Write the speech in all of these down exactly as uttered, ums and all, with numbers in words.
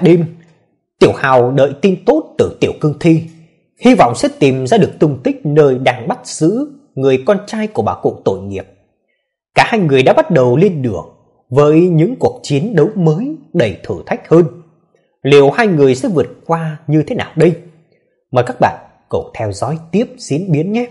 đêm, Tiểu Hào đợi tin tốt từ Tiểu Cương Thi, hy vọng sẽ tìm ra được tung tích nơi đang bắt giữ người con trai của bà cụ tội nghiệp. Cả hai người đã bắt đầu lên đường với những cuộc chiến đấu mới đầy thử thách hơn. Liệu hai người sẽ vượt qua như thế nào đây? Mời các bạn cùng theo dõi tiếp diễn biến nhé.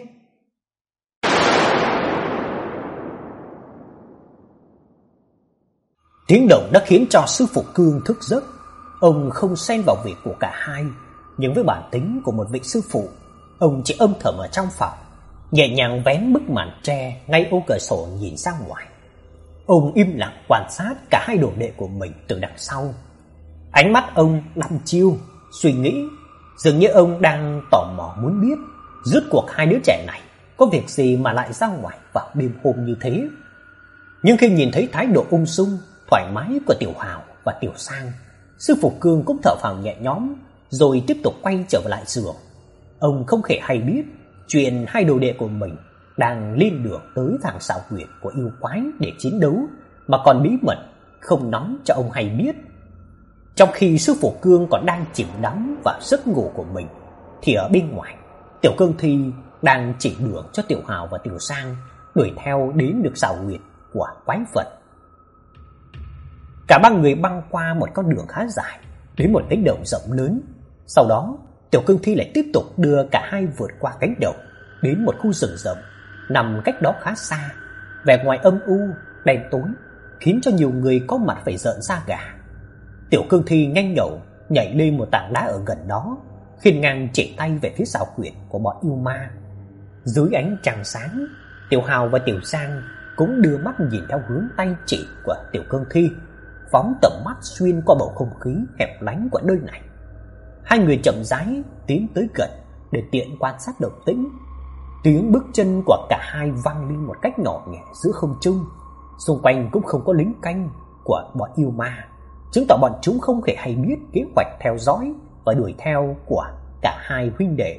Tiếng động đã khiến cho sư phụ Cương thức giấc. Ông không xen vào việc của cả hai, nhưng với bản tính của một vị sư phụ, ông chỉ âm thầm ở trong phòng, nhẹ nhàng vén bức màn tre ngay ô cửa sổ nhìn ra ngoài. Ông im lặng quan sát cả hai đồ đệ của mình từ đằng sau. Ánh mắt ông đăm chiêu, suy nghĩ, dường như ông đang tò mò muốn biết rốt cuộc hai đứa trẻ này có việc gì mà lại ra ngoài vào đêm hôm như thế. Nhưng khi nhìn thấy thái độ ung dung, thoải mái của Tiểu Hào và Tiểu Sang, sư phụ Cương cũng thở phào nhẹ nhõm, rồi tiếp tục quay trở lại giường. Ông không hề hay biết chuyện hai đồ đệ của mình đang lên đường tới thằng xảo huyệt của yêu quái để chiến đấu, mà còn bí mật không nói cho ông hay biết. Trong khi sư phụ Cương còn đang chìm đắm vào giấc ngủ của mình, thì ở bên ngoài, Tiểu Cương Thi đang chỉ đường cho Tiểu Hào và Tiểu Sang đuổi theo đến được xảo huyệt của quái vật. Cả ba người băng qua một con đường khá dài đến một cánh đồng rộng lớn. Sau đó, Tiểu Cương Thi lại tiếp tục đưa cả hai vượt qua cánh đồng đến một khu rừng rậm nằm cách đó khá xa. Vẻ ngoài âm u, đen tối khiến cho nhiều người có mặt phải rợn da gà. Tiểu Cương Thi nhanh nhẩu nhảy lên một tảng đá ở gần đó, khiêng ngang chỉ tay về phía xảo huyệt của bọn yêu ma. Dưới ánh trăng sáng, Tiểu Hào và Tiểu Sang cũng đưa mắt nhìn theo hướng tay chỉ của Tiểu Cương Thi, phóng tầm mắt xuyên qua bầu không khí hẹp lánh của nơi này. Hai người chậm rãi tiến tới gần để tiện quan sát động tĩnh. Tiếng bước chân của cả hai vang lên một cách nhỏ nhẹ giữa không trung. Xung quanh cũng không có lính canh của bọn yêu ma, chứng tỏ bọn chúng không hề hay biết kế hoạch theo dõi và đuổi theo của cả hai huynh đệ.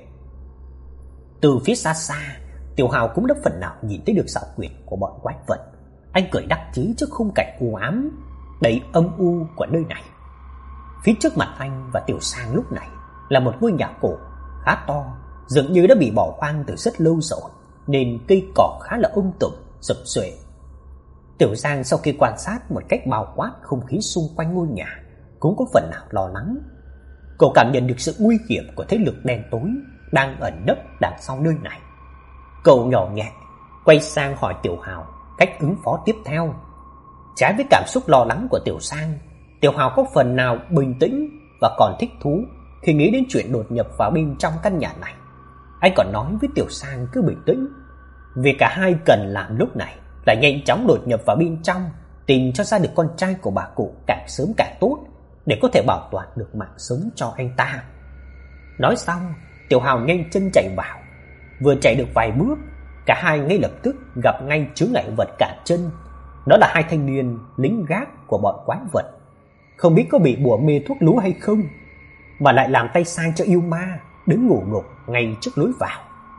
Từ phía xa xa, Tiểu Hào cũng đã phần nào nhìn thấy được xảo quyệt của bọn quái vật. Anh cười đắc chí trước khung cảnh u ám đầy âm u của nơi này. Phía trước mặt anh và Tiểu Sang lúc này là một ngôi nhà cổ khá to, dường như đã bị bỏ hoang từ rất lâu rồi, nên cây cỏ khá là um tùm, sập xuệ. Tiểu Sang sau khi quan sát một cách bao quát không khí xung quanh ngôi nhà, cũng có phần nào lo lắng. Cậu cảm nhận được sự nguy hiểm của thế lực đen tối đang ẩn nấp đằng sau nơi này. Cậu nhỏ nhẹ quay sang hỏi Tiểu Hào cách ứng phó tiếp theo. Trái với cảm xúc lo lắng của Tiểu Sang, Tiểu Hào có phần nào bình tĩnh và còn thích thú khi nghĩ đến chuyện đột nhập vào bên trong căn nhà này. Anh còn nói với Tiểu Sang cứ bình tĩnh, vì cả hai cần làm lúc này là nhanh chóng đột nhập vào bên trong, tìm cho ra được con trai của bà cụ càng sớm càng tốt, để có thể bảo toàn được mạng sống cho anh ta. Nói xong, Tiểu Hào nhanh chân chạy vào. Vừa chạy được vài bước, cả hai ngay lập tức gặp ngay chướng ngại vật cản chân. Đó là hai thanh niên lính gác của bọn quái vật. Không biết có bị bùa mê thuốc lú hay không, mà lại làm tay sai cho yêu ma đứng ngủ ngục ngay trước lối vào.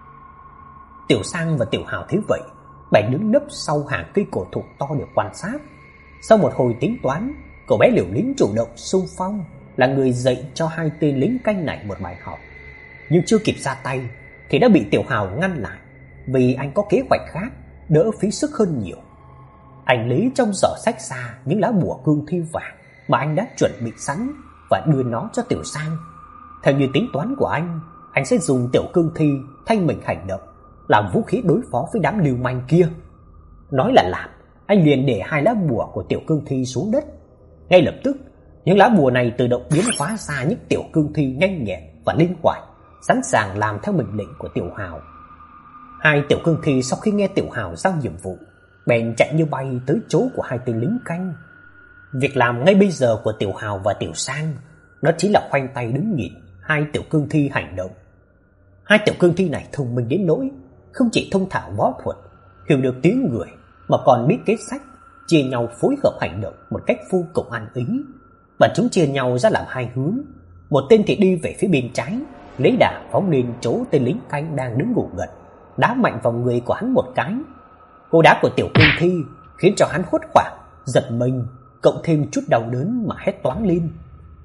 Tiểu Sang và Tiểu Hào thấy vậy, bèn đứng nấp sau hàng cây cổ thụ to để quan sát. Sau một hồi tính toán, cậu bé liều lĩnh chủ động xung phong, là người dạy cho hai tên lính canh này một bài học. Nhưng chưa kịp ra tay thì đã bị Tiểu Hào ngăn lại, vì anh có kế hoạch khác đỡ phí sức hơn nhiều. Anh lấy trong giỏ sách ra những lá bùa cương thi vàng mà anh đã chuẩn bị sẵn và đưa nó cho Tiểu Sang. Theo như tính toán của anh, anh sẽ dùng Tiểu Cương Thi thay mình hành động, làm vũ khí đối phó với đám lưu manh kia. Nói là làm, anh liền để hai lá bùa của Tiểu Cương Thi xuống đất. Ngay lập tức, những lá bùa này tự động biến hóa ra những Tiểu Cương Thi nhanh nhẹn và linh hoạt, sẵn sàng làm theo mệnh lệnh của Tiểu Hào. Hai Tiểu Cương Thi sau khi nghe Tiểu Hào giao nhiệm vụ, bèn chạy như bay tới chỗ của hai tên lính canh. Việc làm ngay bây giờ của Tiểu Hào và Tiểu Sang, nó chỉ là khoanh tay đứng nhìn hai Tiểu Cương Thi hành động. Hai Tiểu Cương Thi này thông minh đến nỗi không chỉ thông thạo võ thuật, hiểu được tiếng người, mà còn biết kế sách, chia nhau phối hợp hành động một cách vô cùng ăn ý. Và chúng chia nhau ra làm hai hướng. Một tên thì đi về phía bên trái, lấy đà phóng lên chỗ tên lính canh đang đứng ngủ gật, đá mạnh vào người của hắn một cái. Cú đá của Tiểu Cương Thi khiến cho hắn hốt hoảng, giật mình, cộng thêm chút đau đớn mà hét toáng lên.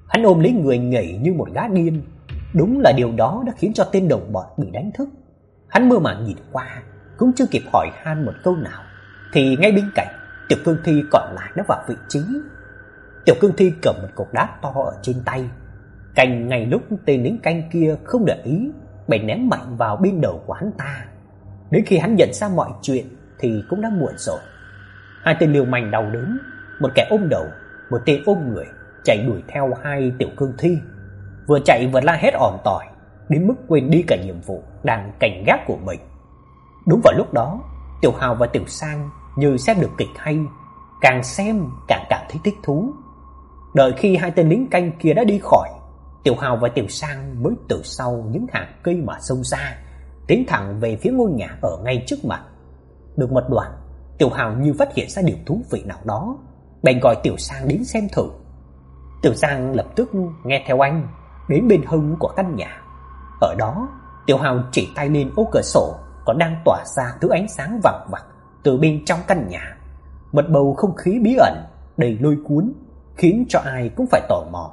Hắn ôm lấy người nhảy như một gã điên. Đúng là điều đó đã khiến cho tên đồng bọn bị đánh thức. Hắn mơ màng nhìn qua, cũng chưa kịp hỏi han một câu nào, thì ngay bên cạnh, Tiểu Cương Thi còn lại đã vào vị trí. Tiểu Cương Thi cầm một cục đá to ở trên tay. Cành ngay lúc tên lính canh kia không để ý, bèn ném mạnh vào bên đầu của hắn ta. Đến khi hắn nhận ra mọi chuyện thì cũng đã muộn rồi. Hai tên liều manh đau đớn, một kẻ ôm đầu, một tên ôm người, chạy đuổi theo hai Tiểu Cương Thi. Vừa chạy vừa la hét ỏm tỏi, đến mức quên đi cả nhiệm vụ đang cảnh gác của mình. Đúng vào lúc đó, Tiểu Hào và Tiểu Sang như xem được kịch hay, càng xem càng cảm thấy thích thú. Đợi khi hai tên lính canh kia đã đi khỏi, Tiểu Hào và Tiểu Sang mới từ sau những hàng cây mà xông ra, tiến thẳng về phía ngôi nhà ở ngay trước mặt. Được một đoạn, Tiểu Hào như phát hiện ra điều thú vị nào đó, bèn gọi Tiểu Sang đến xem thử. Tiểu Sang lập tức nghe theo anh đến bên hông của căn nhà. Ở đó, Tiểu Hào chỉ tay lên ô cửa sổ còn đang tỏa ra thứ ánh sáng vàng vặc từ bên trong căn nhà. Một bầu không khí bí ẩn đầy lôi cuốn, khiến cho ai cũng phải tò mò.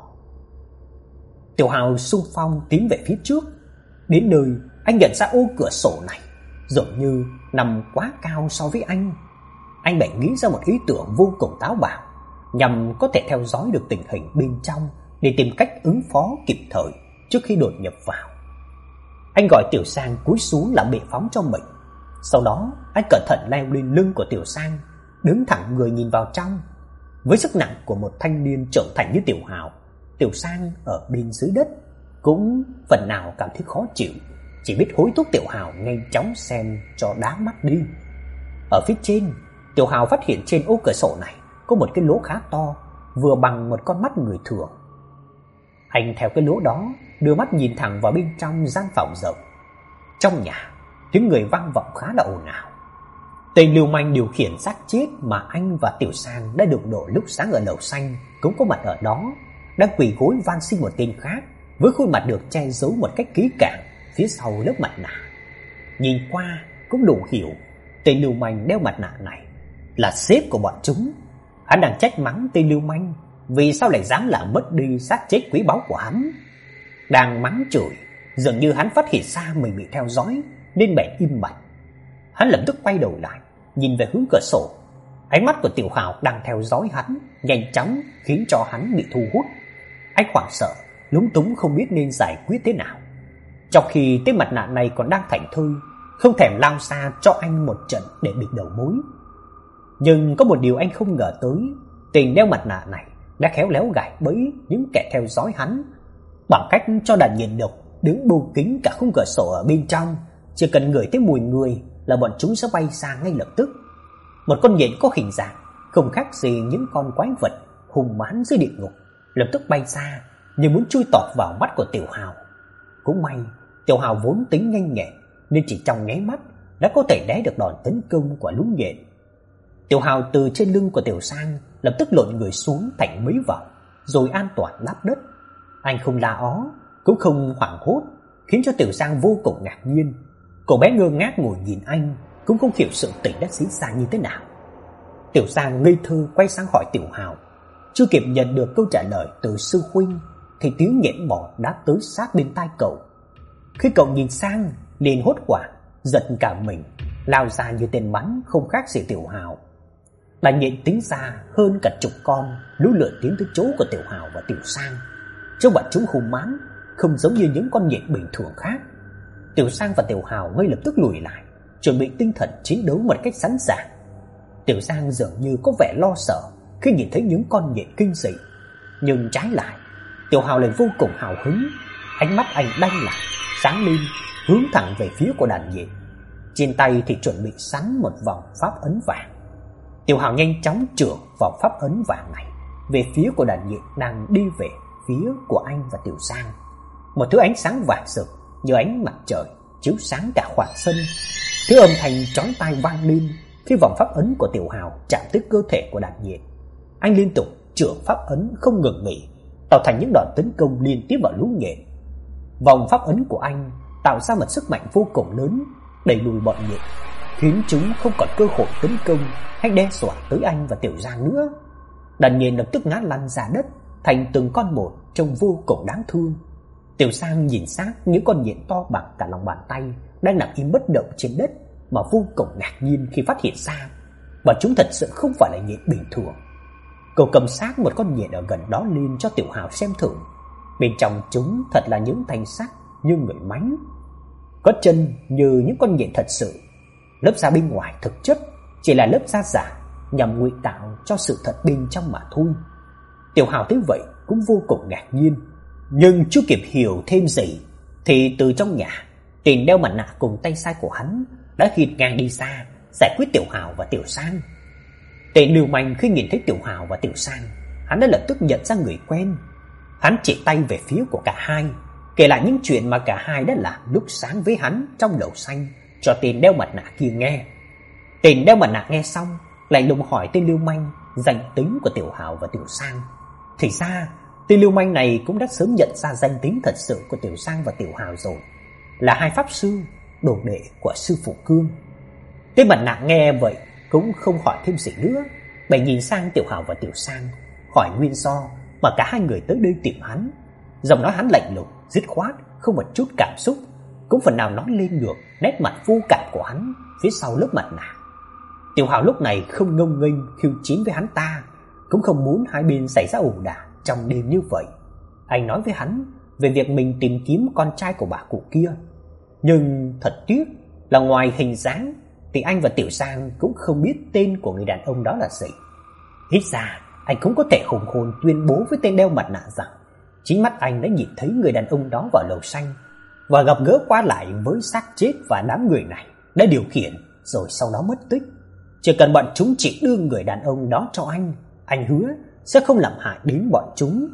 Tiểu Hào xung phong tiến về phía trước. Đến nơi, anh nhận ra ô cửa sổ này dường như nằm quá cao so với anh. Anh bèn nghĩ ra một ý tưởng vô cùng táo bạo, nhằm có thể theo dõi được tình hình bên trong để tìm cách ứng phó kịp thời trước khi đột nhập vào. Anh gọi Tiểu Sang cúi xuống làm bệ phóng cho mình. Sau đó, anh cẩn thận leo lên lưng của Tiểu Sang, đứng thẳng người nhìn vào trong. Với sức nặng của một thanh niên trưởng thành như Tiểu Hào, Tiểu Sang ở bên dưới đất cũng phần nào cảm thấy khó chịu, chỉ biết hối thúc Tiểu Hào nhanh chóng xem cho đáng mắt đi. Ở phía trên, Tiểu Hào phát hiện trên ô cửa sổ này có một cái lỗ khá to, vừa bằng một con mắt người thường. Anh theo cái lỗ đó đưa mắt nhìn thẳng vào bên trong gian phòng rộng. Trong nhà, tiếng người vang vọng khá là ồn ào. Tên lưu manh điều khiển xác chết mà anh và Tiểu Sang đã được đổ lúc sáng ở lầu xanh cũng có mặt ở đó, đang quỳ gối van xin một tên khác với khuôn mặt được che giấu một cách kỹ càng phía sau lớp mặt nạ. Nhìn qua cũng đủ hiểu tên lưu manh đeo mặt nạ này là sếp của bọn chúng. Hắn đang trách mắng tên lưu manh vì sao lại dám làm mất đi xác chết quý báu của hắn. Đang mắng chửi, dường như hắn phát hiện ra mình bị theo dõi nên bèn im bặt. Hắn lập tức quay đầu lại, nhìn về hướng cửa sổ. Ánh mắt của Tiểu Hào đang theo dõi hắn nhanh chóng khiến cho hắn bị thu hút. Anh hoảng sợ, lúng túng không biết nên giải quyết thế nào. Trong khi tên mặt nạ này còn đang thảnh thơi, không thèm lao xa cho anh một trận để bịt đầu mối. Nhưng có một điều anh không ngờ tới, tên đeo mặt nạ này đã khéo léo gài bẫy những kẻ theo dõi hắn bằng cách cho đàn nhiệt độc đứng bô kính cả khung cửa sổ ở bên trong. Chỉ cần ngửi thấy mùi người là bọn chúng sẽ bay xa ngay lập tức. Một con nhện có hình dạng không khác gì những con quái vật hung mãnh dưới địa ngục lập tức bay xa như muốn chui tọt vào mắt của Tiểu Hào. Cũng may Tiểu Hào vốn tính nhanh nhẹn nên chỉ trong nháy mắt đã có thể né được đòn tấn công của lũ nhện. Tiểu Hào từ trên lưng của Tiểu Sang lập tức lộn người xuống thành mấy vòng rồi an toàn đáp đất. Anh không la ó cũng không hoảng hốt, khiến cho Tiểu Sang vô cùng ngạc nhiên. Cô bé ngơ ngác ngồi nhìn anh, cũng không hiểu sự tình đã diễn ra như thế nào. Tiểu Sang ngây thơ quay sang hỏi Tiểu Hào. Chưa kịp nhận được câu trả lời từ sư huynh thì tiếng nhện bò đã tới sát bên tai cậu. Khi cậu nhìn sang, liền hốt hoảng, giật cả mình, lao ra như tên bắn không khác gì Tiểu Hào. Đàn nhện tính ra hơn cả chục con lũ lượn tiến tới chỗ của Tiểu Hào và Tiểu Sang. Trông bọn chúng hung mãnh, không giống như những con nhện bình thường khác. Tiểu Sang và Tiểu Hào ngay lập tức lùi lại, chuẩn bị tinh thần chiến đấu một cách sẵn sàng. Tiểu Sang dường như có vẻ lo sợ khi nhìn thấy những con nhện kinh dị, nhưng trái lại, Tiểu Hào lại vô cùng hào hứng. Ánh mắt anh đanh lại, sáng lên, hướng thẳng về phía của đàn nhện. Trên tay thì chuẩn bị sẵn một vòng pháp ấn vàng. Tiểu Hào nhanh chóng chưởng vòng pháp ấn vàng này về phía của đàn nhện đang đi về phía của anh và Tiểu Sang. Một thứ ánh sáng vàng rực như ánh mặt trời chiếu sáng cả khoảng sân. Thứ âm thanh chói tai vang lên khi vòng pháp ấn của Tiểu Hào chạm tới cơ thể của đàn nhện. Anh liên tục chưởng pháp ấn không ngừng nghỉ, tạo thành những đòn tấn công liên tiếp vào lũ nhện. Vòng pháp ấn của anh tạo ra một sức mạnh vô cùng lớn, đẩy lùi bọn nhện, khiến chúng không còn cơ hội tấn công hay đe dọa tới anh và Tiểu Giang nữa. Đàn nhện lập tức ngã lăn ra đất, thành từng con một trông vô cùng đáng thương. Tiểu Sang nhìn xác những con nhện to bằng cả lòng bàn tay đang nằm im bất động trên đất mà vô cùng ngạc nhiên khi phát hiện ra mà chúng thật sự không phải là nhện bình thường. Cậu cầm xác một con nhện ở gần đó lên cho Tiểu Hào xem thử. Bên trong chúng thật là những thanh sắt như người mánh, có chân như những con nhện thật sự. Lớp da bên ngoài thực chất chỉ là lớp da giả nhằm ngụy tạo cho sự thật bên trong mà thôi. Tiểu Hào thấy vậy cũng vô cùng ngạc nhiên, nhưng chưa kịp hiểu thêm gì thì từ trong nhà, tên đeo mặt nạ cùng tay sai của hắn đã hiệt ngang đi xa giải quyết Tiểu Hào và Tiểu Sang. Tên lưu manh khi nhìn thấy Tiểu Hào và Tiểu Sang, hắn đã lập tức nhận ra người quen. Hắn chỉ tay về phía của cả hai, kể lại những chuyện mà cả hai đã làm lúc sáng với hắn trong lầu xanh cho tên đeo mặt nạ kia nghe. Tên đeo mặt nạ nghe xong lại lùng hỏi tên lưu manh danh tính của Tiểu Hào và Tiểu Sang. Thì ra tên lưu manh này cũng đã sớm nhận ra danh tính thật sự của Tiểu Sang và Tiểu Hào rồi, là hai pháp sư đồ đệ của sư phụ Cương. Tên mặt nạ nghe vậy cũng không hỏi thêm gì nữa, bèn nhìn sang Tiểu Hào và Tiểu Sang hỏi nguyên do mà cả hai người tới đây tìm hắn. Giọng nói hắn lạnh lùng, dứt khoát, không một chút cảm xúc, cũng phần nào nói lên được nét mặt vô cảm của hắn phía sau lớp mặt nạ. Tiểu Hào lúc này không ngông nghênh khiêu chiến với hắn ta, cũng không muốn hai bên xảy ra ẩu đả trong đêm như vậy. Anh nói với hắn về việc mình tìm kiếm con trai của bà cụ kia, nhưng thật tiếc là ngoài hình dáng thì anh và Tiểu Sang cũng không biết tên của người đàn ông đó là gì. Ít ra anh cũng có thể hùng hồn tuyên bố với tên đeo mặt nạ rằng chính mắt anh đã nhìn thấy người đàn ông đó vào lầu xanh và gặp gỡ qua lại với xác chết và đám người này đã điều khiển rồi sau đó mất tích. Chỉ cần bọn chúng chỉ đưa người đàn ông đó cho anh, anh hứa sẽ không làm hại đến bọn chúng.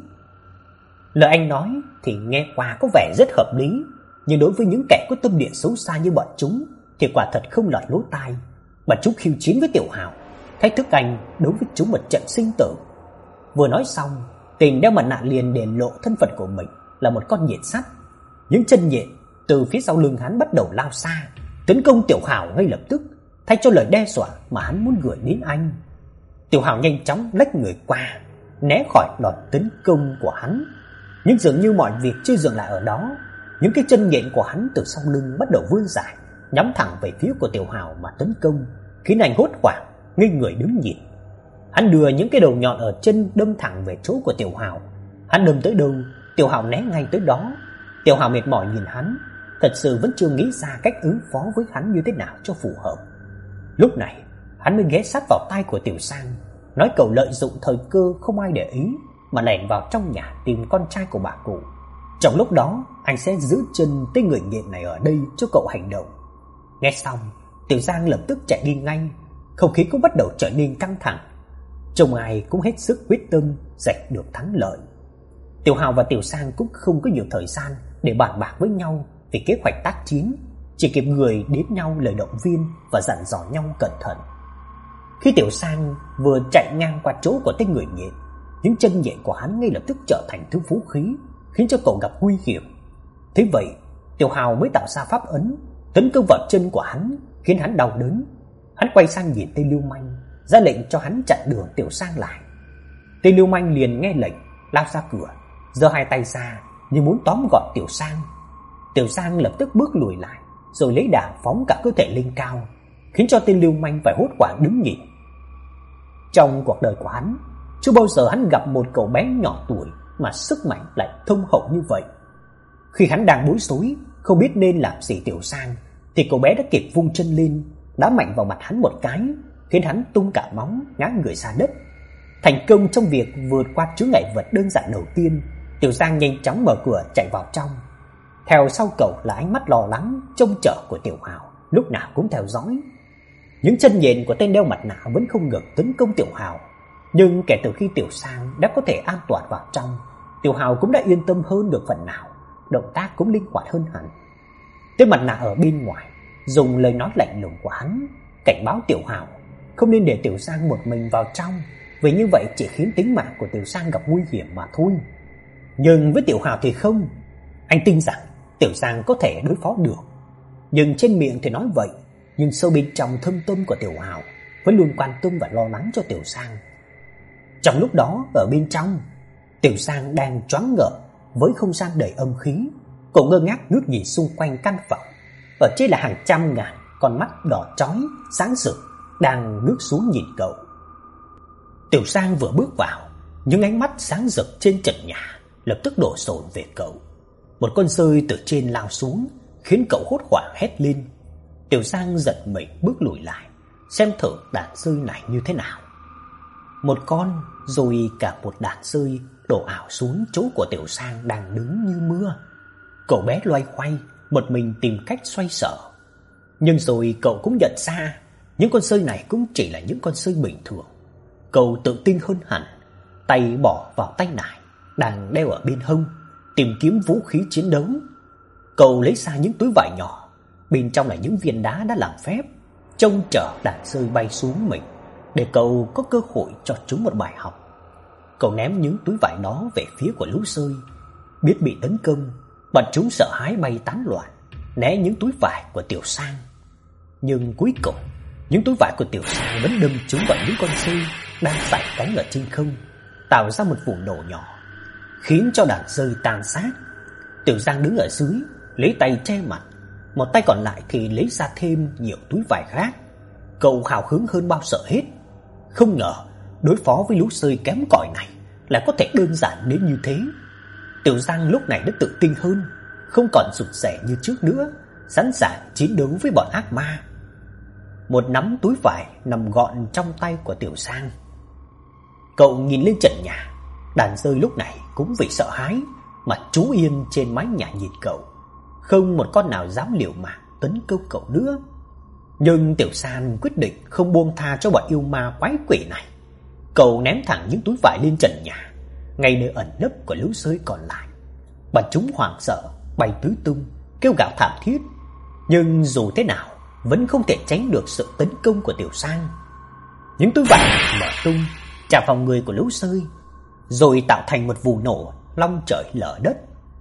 Lời anh nói thì nghe qua có vẻ rất hợp lý, nhưng đối với những kẻ có tâm địa xấu xa như bọn chúng thì quả thật không lọt lỗ tai. Bọn chúng khiêu chiến với Tiểu Hào, thách thức anh đấu với chúng một trận sinh tử. Vừa nói xong, tên đeo mặt nạ liền đền lộ thân phận của mình là một con nhện sắt. Những chân nhện từ phía sau lưng hắn bắt đầu lao xa, tấn công Tiểu Hào ngay lập tức, thay cho lời đe dọa mà hắn muốn gửi đến anh. Tiểu Hào nhanh chóng lách người qua, né khỏi đòn tấn công của hắn. Nhưng dường như mọi việc chưa dừng lại ở đó, những cái chân nhện của hắn từ sau lưng bắt đầu vươn dài, nhắm thẳng về phía của Tiểu Hào mà tấn công, khiến anh hốt hoảng, ngây người đứng nhìn. Hắn đưa những cái đầu nhọn ở chân đâm thẳng về chỗ của Tiểu Hào. Hắn đâm tới đâu, Tiểu Hào né ngay tới đó. Tiểu Hào mệt mỏi nhìn hắn, thật sự vẫn chưa nghĩ ra cách ứng phó với hắn như thế nào cho phù hợp. Lúc này, hắn mới ghé sát vào tai của Tiểu Sang, nói cậu lợi dụng thời cơ không ai để ý mà lẻn vào trong nhà tìm con trai của bà cụ. Trong lúc đó, anh sẽ giữ chân tên người nhện này ở đây cho cậu hành động. Nghe xong, Tiểu Sang lập tức chạy đi ngay, không khí cũng bắt đầu trở nên căng thẳng. Trông ai cũng hết sức quyết tâm giành được thắng lợi. Tiểu Hào và Tiểu Sang cũng không có nhiều thời gian để bàn bạc với nhau về kế hoạch tác chiến, chỉ kịp gửi đến nhau lời động viên và dặn dò nhau cẩn thận. Khi Tiểu Sang vừa chạy ngang qua chỗ của tên người nhện, những chân nhện của hắn ngay lập tức trở thành thứ vũ khí, khiến cho cậu gặp nguy hiểm. Thế vậy, Tiểu Hào mới tạo ra pháp ấn tấn công vào chân của hắn, khiến hắn đau đớn. Hắn quay sang nhìn tên lưu manh, ra lệnh cho hắn chặn đường Tiểu Sang lại. Tên lưu manh liền nghe lệnh, lao ra cửa, giơ hai tay ra như muốn tóm gọn Tiểu Sang. Tiểu Sang lập tức bước lùi lại, rồi lấy đà phóng cả cơ thể lên cao, khiến cho tên lưu manh phải hốt hoảng đứng nhìn. Trong cuộc đời của hắn, chưa bao giờ hắn gặp một cậu bé nhỏ tuổi mà sức mạnh lại thông hậu như vậy. Khi hắn đang bối rối, không biết nên làm gì Tiểu Sang, thì cậu bé đã kịp vung chân lên, đá mạnh vào mặt hắn một cái, khiến hắn tung cả móng ngã người ra đất. Thành công trong việc vượt qua chướng ngại vật đơn giản đầu tiên, Tiểu Sang nhanh chóng mở cửa chạy vào trong. Theo sau cậu là ánh mắt lo lắng trông chờ của Tiểu Hào, lúc nào cũng theo dõi. Những chân nhện của tên đeo mặt nạ vẫn không ngừng tấn công Tiểu Hào, nhưng kể từ khi Tiểu Sang đã có thể an toàn vào trong, Tiểu Hào cũng đã yên tâm hơn được phần nào, động tác cũng linh hoạt hơn hẳn. Tên mặt nạ ở bên ngoài dùng lời nói lạnh lùng của hắn cảnh báo Tiểu Hào không nên để Tiểu Sang một mình vào trong, vì như vậy chỉ khiến tính mạng của Tiểu Sang gặp nguy hiểm mà thôi. Nhưng với Tiểu Hào thì không, anh tin rằng Tiểu Sang có thể đối phó được. Nhưng trên miệng thì nói vậy, nhưng sâu bên trong thâm tâm của Tiểu Hào vẫn luôn quan tâm và lo lắng cho Tiểu Sang. Trong lúc đó, ở bên trong, Tiểu Sang đang choáng ngợp với không gian đầy âm khí, cậu ngơ ngác ngước nhìn xung quanh căn phòng. Ở trên là hàng trăm ngàn con mắt đỏ chói sáng rực đang ngước xuống nhìn cậu. Tiểu Sang vừa bước vào, những ánh mắt sáng rực trên trần nhà lập tức đổ dồn về cậu. Một con sơi từ trên lao xuống, khiến cậu hốt hoảng hét lên. Tiểu Sang giật mình bước lùi lại, xem thử đàn sơi này như thế nào. Một con, rồi cả một đàn sơi đổ ảo xuống chỗ của Tiểu Sang đang đứng như mưa. Cậu bé loay hoay, một mình tìm cách xoay sở. Nhưng rồi cậu cũng nhận ra, những con sơi này cũng chỉ là những con sơi bình thường. Cậu tự tin hơn hẳn, tay bỏ vào tay nải đang đeo ở bên hông, tìm kiếm vũ khí chiến đấu. Cậu lấy ra những túi vải nhỏ, bên trong là những viên đá đã làm phép, trông chờ đàn sơi bay xuống mình, để cậu có cơ hội cho chúng một bài học. Cậu ném những túi vải đó về phía của lũ sơi. Biết bị tấn công, bọn chúng sợ hãi bay tán loạn, né những túi vải của Tiểu Sang. Nhưng cuối cùng, những túi vải của Tiểu Sang vẫn đâm trúng vào những con sơi đang sải cánh ở trên không, tạo ra một vụ nổ nhỏ, khiến cho đàn sơi tan xác. Tiểu Sang đứng ở dưới, lấy tay che mặt, một tay còn lại thì lấy ra thêm nhiều túi vải khác. Cậu hào hứng hơn bao giờ hết. Không ngờ đối phó với lũ sơi kém cỏi này lại có thể đơn giản đến như thế. Tiểu Sang lúc này đã tự tin hơn, không còn rụt rè như trước nữa, sẵn sàng chiến đấu với bọn ác ma. Một nắm túi vải nằm gọn trong tay của Tiểu Sang. Cậu nhìn lên trần nhà, đàn sơi lúc này cũng vì sợ hãi mà trú yên trên mái nhà nhìn cậu, không một con nào dám liều mạng tấn công cậu nữa. Nhưng Tiểu Sang quyết định không buông tha cho bọn yêu ma quái quỷ này. Cậu ném thẳng những túi vải lên trần nhà, ngay nơi ẩn nấp của lũ sơi còn lại. Bọn chúng hoảng sợ bay tứ tung, kêu gào thảm thiết. Nhưng dù thế nào vẫn không thể tránh được sự tấn công của Tiểu Sang. Những túi vải mở tung, chạm vào người của lũ sơi, rồi tạo thành một vụ nổ long trời lở đất.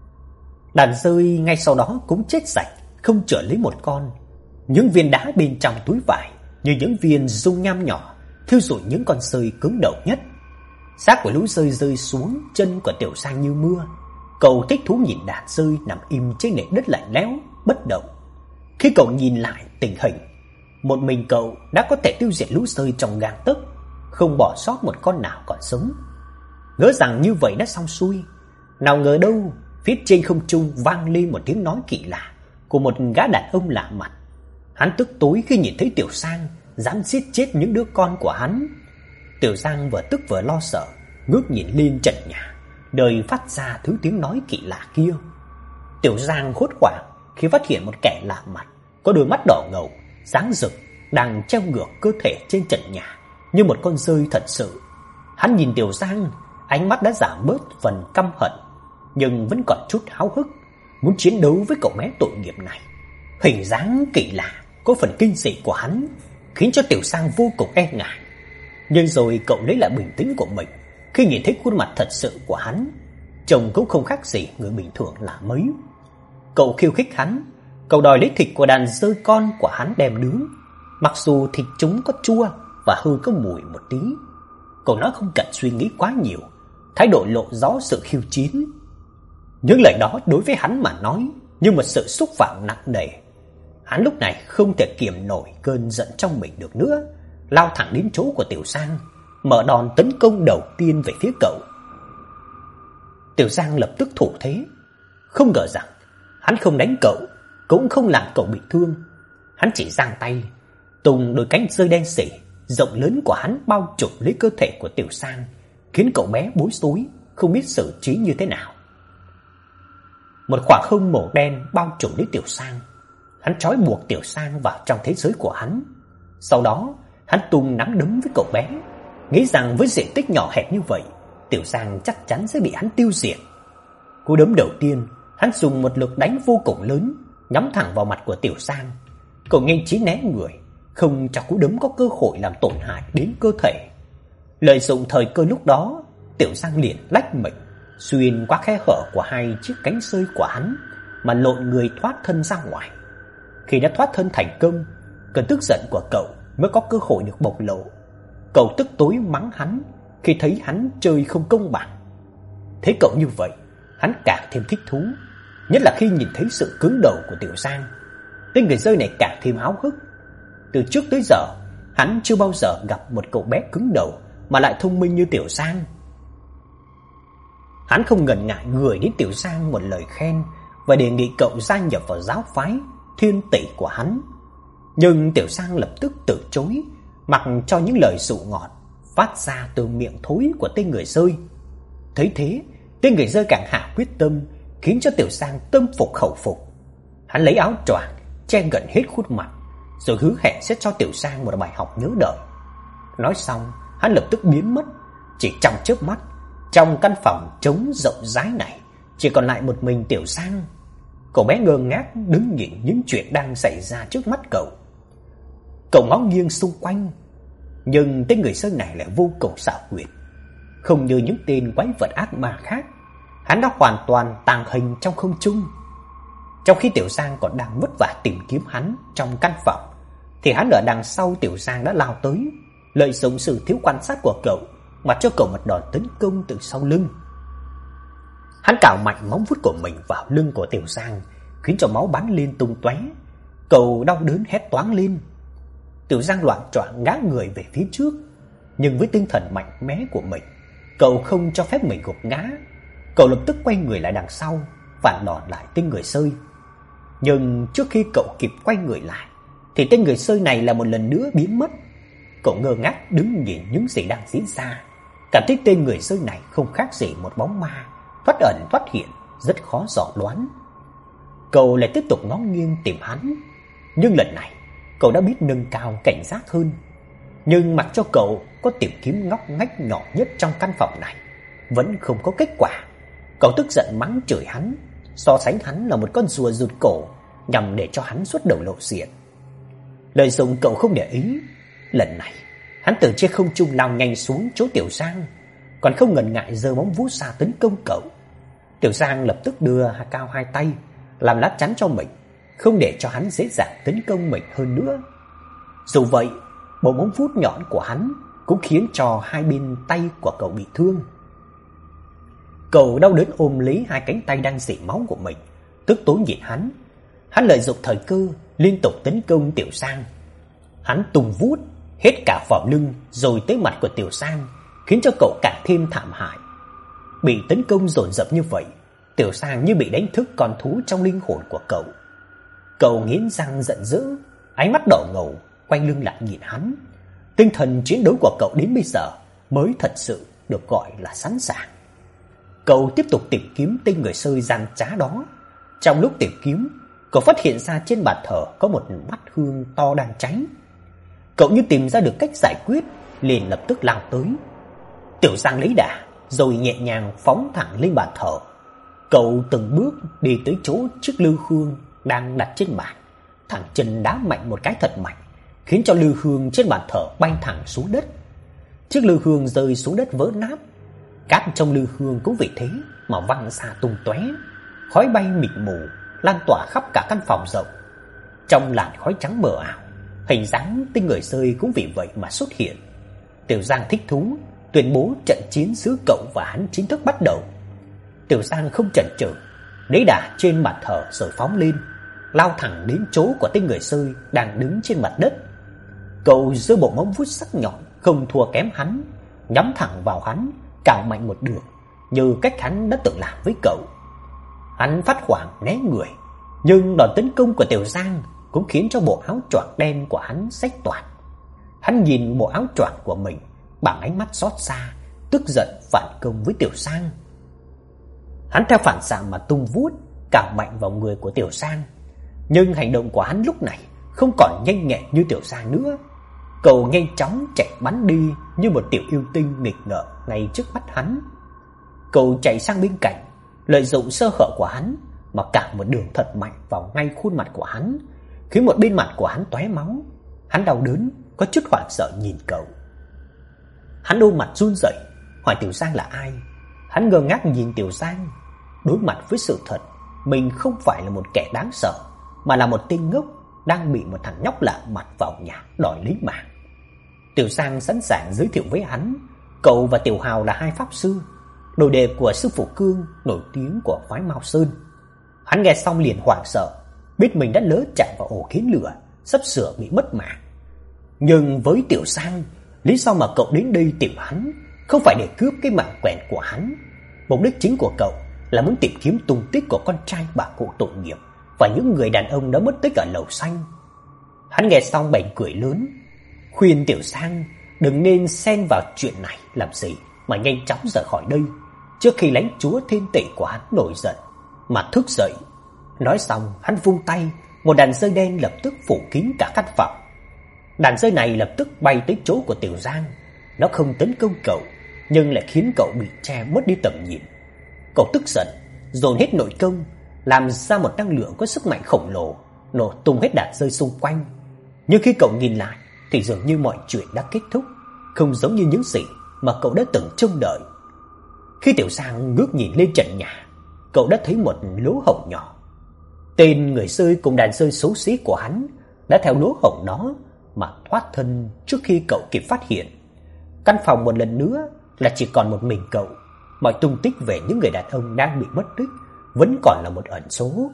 Đàn sơi ngay sau đó cũng chết sạch, không chừa lấy một con. Những viên đá bên trong túi vải như những viên dung nham nhỏ, thiêu rụi những con sơi cứng đầu nhất. Xác của lũ sơi rơi xuống chân của Tiểu Sang như mưa. Cậu thích thú nhìn đàn sơi nằm im trên nền đất lạnh lẽo, bất động. Khi cậu nhìn lại tình hình, một mình cậu đã có thể tiêu diệt lũ sơi trong gang tấc, không bỏ sót một con nào còn sống. Ngỡ rằng như vậy đã xong xuôi, nào ngờ đâu, phía trên không trung vang lên một tiếng nói kỳ lạ của một gã đàn ông lạ mặt. Hắn tức tối khi nhìn thấy Tiểu Sang dám giết chết những đứa con của hắn. Tiểu Sang vừa tức vừa lo sợ, ngước nhìn lên trần nhà, đời phát ra thứ tiếng nói kỳ lạ kia. Tiểu Sang hốt hoảng khi phát hiện một kẻ lạ mặt, có đôi mắt đỏ ngầu, sáng rực, đang treo ngược cơ thể trên trần nhà như một con sơi thật sự. Hắn nhìn Tiểu Sang, ánh mắt đã giảm bớt phần căm hận, nhưng vẫn còn chút háo hức, muốn chiến đấu với cậu bé tội nghiệp này. Hình dáng kỳ lạ, có phần kinh dị của hắn khiến cho Tiểu Sang vô cùng e ngại. Nhưng rồi cậu lấy lại bình tĩnh của mình khi nhìn thấy khuôn mặt thật sự của hắn. Trông cũng không khác gì người bình thường là mấy. Cậu khiêu khích hắn, cậu đòi lấy thịt của đàn sơi con của hắn đem nướng, mặc dù thịt chúng có chua và hơi có mùi một tí. Cậu nói không cần suy nghĩ quá nhiều, thái độ lộ rõ sự khiêu chiến. Những lời đó đối với hắn mà nói như một sự xúc phạm nặng nề. Hắn lúc này không thể kiềm nổi cơn giận trong mình được nữa, lao thẳng đến chỗ của Tiểu Sang, mở đòn tấn công đầu tiên về phía cậu. Tiểu Sang lập tức thủ thế, không ngờ rằng hắn không đánh cậu, cũng không làm cậu bị thương. Hắn chỉ giang tay, tung đôi cánh sơi đen sì rộng lớn của hắn bao trùm lấy cơ thể của Tiểu Sang, khiến cậu bé bối rối, không biết xử trí như thế nào. Một khoảng không màu đen bao trùm lấy Tiểu Sang. Hắn trói buộc Tiểu Sang vào trong thế giới của hắn. Sau đó, hắn tung nắm đấm với cậu bé, nghĩ rằng với diện tích nhỏ hẹp như vậy, Tiểu Sang chắc chắn sẽ bị hắn tiêu diệt. Cú đấm đầu tiên, hắn dùng một lực đánh vô cùng lớn, nhắm thẳng vào mặt của Tiểu Sang. Cậu nhanh trí né người, không cho cú đấm có cơ hội làm tổn hại đến cơ thể. Lợi dụng thời cơ lúc đó, Tiểu Sang liền lách mình xuyên qua khe hở của hai chiếc cánh sơi của hắn mà lộn người thoát thân ra ngoài. Khi đã thoát thân thành công, cơn tức giận của cậu mới có cơ hội được bộc lộ. Cậu tức tối mắng hắn khi thấy hắn chơi không công bằng. Thấy cậu như vậy, hắn càng thêm thích thú, nhất là khi nhìn thấy sự cứng đầu của Tiểu Sang. Tên người rơi này càng thêm háo hức. Từ trước tới giờ, hắn chưa bao giờ gặp một cậu bé cứng đầu mà lại thông minh như Tiểu Sang. Hắn không ngần ngại gửi đến Tiểu Sang một lời khen và đề nghị cậu gia nhập vào giáo phái Thiên Tỷ của hắn. Nhưng Tiểu Sang lập tức từ chối, mặc cho những lời dụ ngọt phát ra từ miệng thối của tên người rơi. Thấy thế, tên người rơi càng hạ quyết tâm, khiến cho Tiểu Sang tâm phục khẩu phục. Hắn lấy áo choàng che gần hết khuôn mặt, rồi hứa hẹn sẽ cho Tiểu Sang một bài học nhớ đời. Nói xong, hắn lập tức biến mất. Chỉ trong chớp mắt, trong căn phòng trống rộng rãi này chỉ còn lại một mình Tiểu Sang. Cậu bé ngơ ngác đứng nhìn những chuyện đang xảy ra trước mắt cậu. Cậu ngó nghiêng xung quanh, nhưng tên người sơn này lại vô cùng xảo quyệt. Không như những tên quái vật ác ma khác, hắn đã hoàn toàn tàng hình trong không trung. Trong khi Tiểu Sang còn đang vất vả tìm kiếm hắn trong căn phòng, thì hắn ở đằng sau Tiểu Sang đã lao tới, lợi dụng sự thiếu quan sát của cậu mà cho cậu một đòn tấn công từ sau lưng. Hắn cào mạnh móng vuốt của mình vào lưng của Tiểu Sang, khiến cho máu bắn lên tung tóe. Cậu đau đớn hét toáng lên. Tiểu Sang loạng choạng ngã người về phía trước, nhưng với tinh thần mạnh mẽ của mình, cậu không cho phép mình gục ngã. Cậu lập tức quay người lại đằng sau, phản đòn lại tên người sơi. Nhưng trước khi cậu kịp quay người lại, thì tên người sơi này là một lần nữa biến mất. Cậu ngơ ngác đứng nhìn những gì đang diễn ra, cảm thấy tên người sơi này không khác gì một bóng ma thoát ẩn thoát hiện, rất khó dò đoán. Cậu lại tiếp tục ngó nghiêng tìm hắn, nhưng lần này cậu đã biết nâng cao cảnh giác hơn. Nhưng mặc cho cậu có tìm kiếm ngóc ngách nhỏ nhất trong căn phòng này, vẫn không có kết quả. Cậu tức giận mắng chửi hắn, so sánh hắn là một con rùa rụt cổ, nhằm để cho hắn xuất đầu lộ diện. Lợi dụng cậu không để ý, lần này hắn từ trên không trung lao nhanh xuống chỗ Tiểu Sang, còn không ngần ngại giơ móng vuốt ra tấn công cậu. Tiểu Sang lập tức đưa cao hai tay làm lá chắn cho mình, không để cho hắn dễ dàng tấn công mình hơn nữa. Dù vậy, bộ móng vuốt nhọn của hắn cũng khiến cho hai bên tay của cậu bị thương. Cậu đau đớn ôm lấy hai cánh tay đang rỉ máu của mình, tức tối nhìn hắn. Hắn lợi dụng thời cơ liên tục tấn công Tiểu Sang. Hắn tung vuốt hết cả vào lưng rồi tới mặt của Tiểu Sang, khiến cho cậu càng thêm thảm hại. Bị tấn công dồn dập như vậy, Tiểu Sang như bị đánh thức con thú trong linh hồn của cậu. Cậu nghiến răng giận dữ, ánh mắt đỏ ngầu, quay lưng lại nhìn hắn. Tinh thần chiến đấu của cậu đến bây giờ mới thật sự được gọi là sẵn sàng. Cậu tiếp tục tìm kiếm tên người sơi gian trá đó. Trong lúc tìm kiếm, cậu phát hiện ra trên bàn thờ có một bát hương to đang cháy. Cậu như tìm ra được cách giải quyết, liền lập tức lao tới. Tiểu Sang lấy đà, rồi nhẹ nhàng phóng thẳng lên bàn thờ. Cậu từng bước đi tới chỗ chiếc lư hương đang đặt trên bàn, thẳng chân đá mạnh một cái thật mạnh, khiến cho lư hương trên bàn thờ bay thẳng xuống đất. Chiếc lư hương rơi xuống đất vỡ nát, cát trong lư hương cũng vì thế mà văng ra tung tóe, khói bay mịt mù lan tỏa khắp cả căn phòng rộng. Trong làn khói trắng mờ ảo, hình dáng tên người rơi cũng vì vậy mà xuất hiện. Tiểu Giang thích thú, tuyên bố trận chiến giữa cậu và hắn chính thức bắt đầu. Tiểu Giang không chần chừ, lấy đà trên bàn thờ rồi phóng lên, lao thẳng đến chỗ của tên người rơi đang đứng trên mặt đất. Cậu giơ bộ móng vuốt sắc nhọn không thua kém hắn, nhắm thẳng vào hắn, cào mạnh một đường, như cách hắn đã từng làm với cậu. Hắn phát hoảng né người, nhưng đòn tấn công của Tiểu Giang cũng khiến cho bộ áo choàng đen của hắn rách toạc. Hắn nhìn bộ áo choàng của mình bằng ánh mắt xót xa, tức giận phản công với Tiểu Giang. Hắn theo phản xạ mà tung vuốt cào mạnh vào người của Tiểu Giang, nhưng hành động của hắn lúc này không còn nhanh nhẹn như Tiểu Giang nữa. Cậu nhanh chóng chạy bắn đi như một tiểu yêu tinh nghịch ngợm ngay trước mắt hắn. Cậu chạy sang bên cạnh, lợi dụng sơ hở của hắn mà cào một đường thật mạnh vào ngay khuôn mặt của hắn, khiến một bên mặt của hắn tóe máu. Hắn đau đớn, có chút hoảng sợ nhìn cậu. Hắn ôm mặt run rẩy, hỏi Tiểu Giang là ai. Hắn ngơ ngác nhìn Tiểu Giang, đối mặt với sự thật, mình không phải là một kẻ đáng sợ, mà là một tên ngốc đang bị một thằng nhóc lạ mặt vào nhà đòi lấy mạng. Tiểu Giang sẵn sàng giới thiệu với hắn, cậu và Tiểu Hào là hai pháp sư. đồ đệ của sư phụ Cương nổi tiếng của phái Mao Sơn. Hắn nghe xong liền hoảng sợ, biết mình đã lỡ chạm vào ổ kiến lửa, sắp sửa bị mất mạng. Nhưng với Tiểu Sang, lý do mà cậu đến đây tìm hắn không phải để cướp cái mạng quèn của hắn. Mục đích chính của cậu là muốn tìm kiếm tung tích của con trai bà cụ tội nghiệp và những người đàn ông đã mất tích ở lầu xanh. Hắn nghe xong bèn cười lớn, khuyên Tiểu Sang đừng nên xen vào chuyện này làm gì, mà nhanh chóng rời khỏi đây trước khi lãnh chúa thiên tỷ của hắn nổi giận mà thức dậy. Nói xong, hắn vung tay, một đàn dơi đen lập tức phủ kín cả căn phòng. Đàn dơi này lập tức bay tới chỗ của Tiểu Giang. Nó không tấn công cậu, nhưng lại khiến cậu bị che mất đi tầm nhìn. Cậu tức giận, dồn hết nội công, làm ra một năng lượng có sức mạnh khổng lồ, nổ tung hết đàn dơi xung quanh. Nhưng khi cậu nhìn lại thì dường như mọi chuyện đã kết thúc, không giống như những gì mà cậu đã từng trông đợi. Khi Tiểu Giang ngước nhìn lên trần nhà, cậu đã thấy một lỗ hổng nhỏ. Tên người rơi cùng đàn rơi xấu xí của hắn đã theo lỗ hổng đó mà thoát thân trước khi cậu kịp phát hiện. Căn phòng một lần nữa là chỉ còn một mình cậu. Mọi tung tích về những người đàn ông đang bị mất tích vẫn còn là một ẩn số.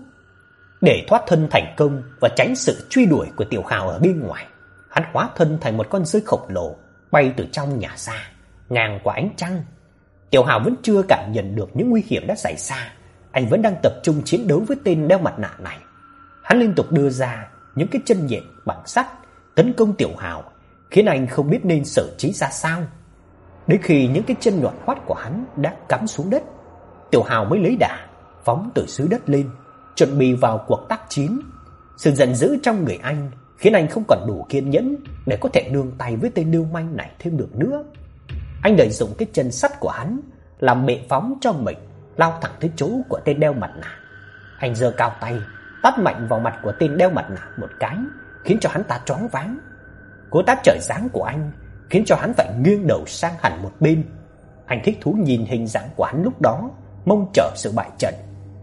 Để thoát thân thành công và tránh sự truy đuổi của Tiểu Hào ở bên ngoài, hắn hóa thân thành một con rơi khổng lồ bay từ trong nhà ra, ngang qua ánh trăng. Tiểu Hào vẫn chưa cảm nhận được những nguy hiểm đã xảy ra. Anh vẫn đang tập trung chiến đấu với tên đeo mặt nạ này. Hắn liên tục đưa ra những cái chân nhện bằng sắt tấn công Tiểu Hào, khiến anh không biết nên xử trí ra sao. Đến khi những cái chân nhọn hoắt của hắn đã cắm xuống đất, Tiểu Hào mới lấy đà phóng từ dưới đất lên, chuẩn bị vào cuộc tác chiến. Sự giận dữ trong người anh khiến anh không còn đủ kiên nhẫn để có thể nương tay với tên lưu manh này thêm được nữa. Anh lợi dụng cái chân sắt của hắn làm bệ phóng cho mình, lao thẳng tới chỗ của tên đeo mặt nạ. Anh giơ cao tay, tát mạnh vào mặt của tên đeo mặt nạ một cái, khiến cho hắn ta choáng váng. Cú tát trời giáng của anh khiến cho hắn phải nghiêng đầu sang hẳn một bên. Anh thích thú nhìn hình dạng của hắn lúc đó, mong chờ sự bại trận.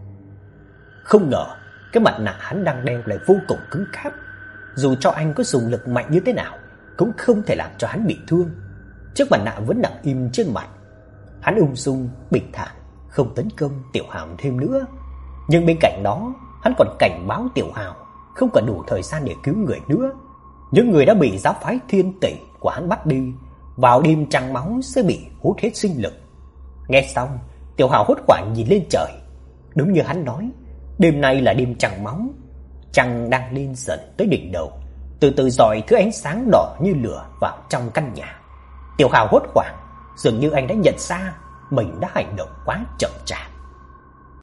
Không ngờ cái mặt nạ hắn đang đeo lại vô cùng cứng cáp, dù cho anh có dùng lực mạnh như thế nào cũng không thể làm cho hắn bị thương. Chiếc mặt nạ vẫn nằm im trên mặt. Hắn ung dung bình thản, không tấn công Tiểu Hào thêm nữa. Nhưng bên cạnh đó, hắn còn cảnh báo Tiểu Hào không còn đủ thời gian để cứu người nữa. Những người đã bị giáo phái Thiên Tỷ của hắn bắt đi vào đêm trăng máu sẽ bị hút hết sinh lực. Nghe xong, Tiểu Hào hốt hoảng nhìn lên trời. Đúng như hắn nói, đêm nay là đêm trăng máu. Trăng đang lên dần tới đỉnh đầu, từ từ dọi thứ ánh sáng đỏ như lửa vào trong căn nhà. Tiểu Hào hốt hoảng, dường như anh đã nhận ra mình đã hành động quá chậm chạp.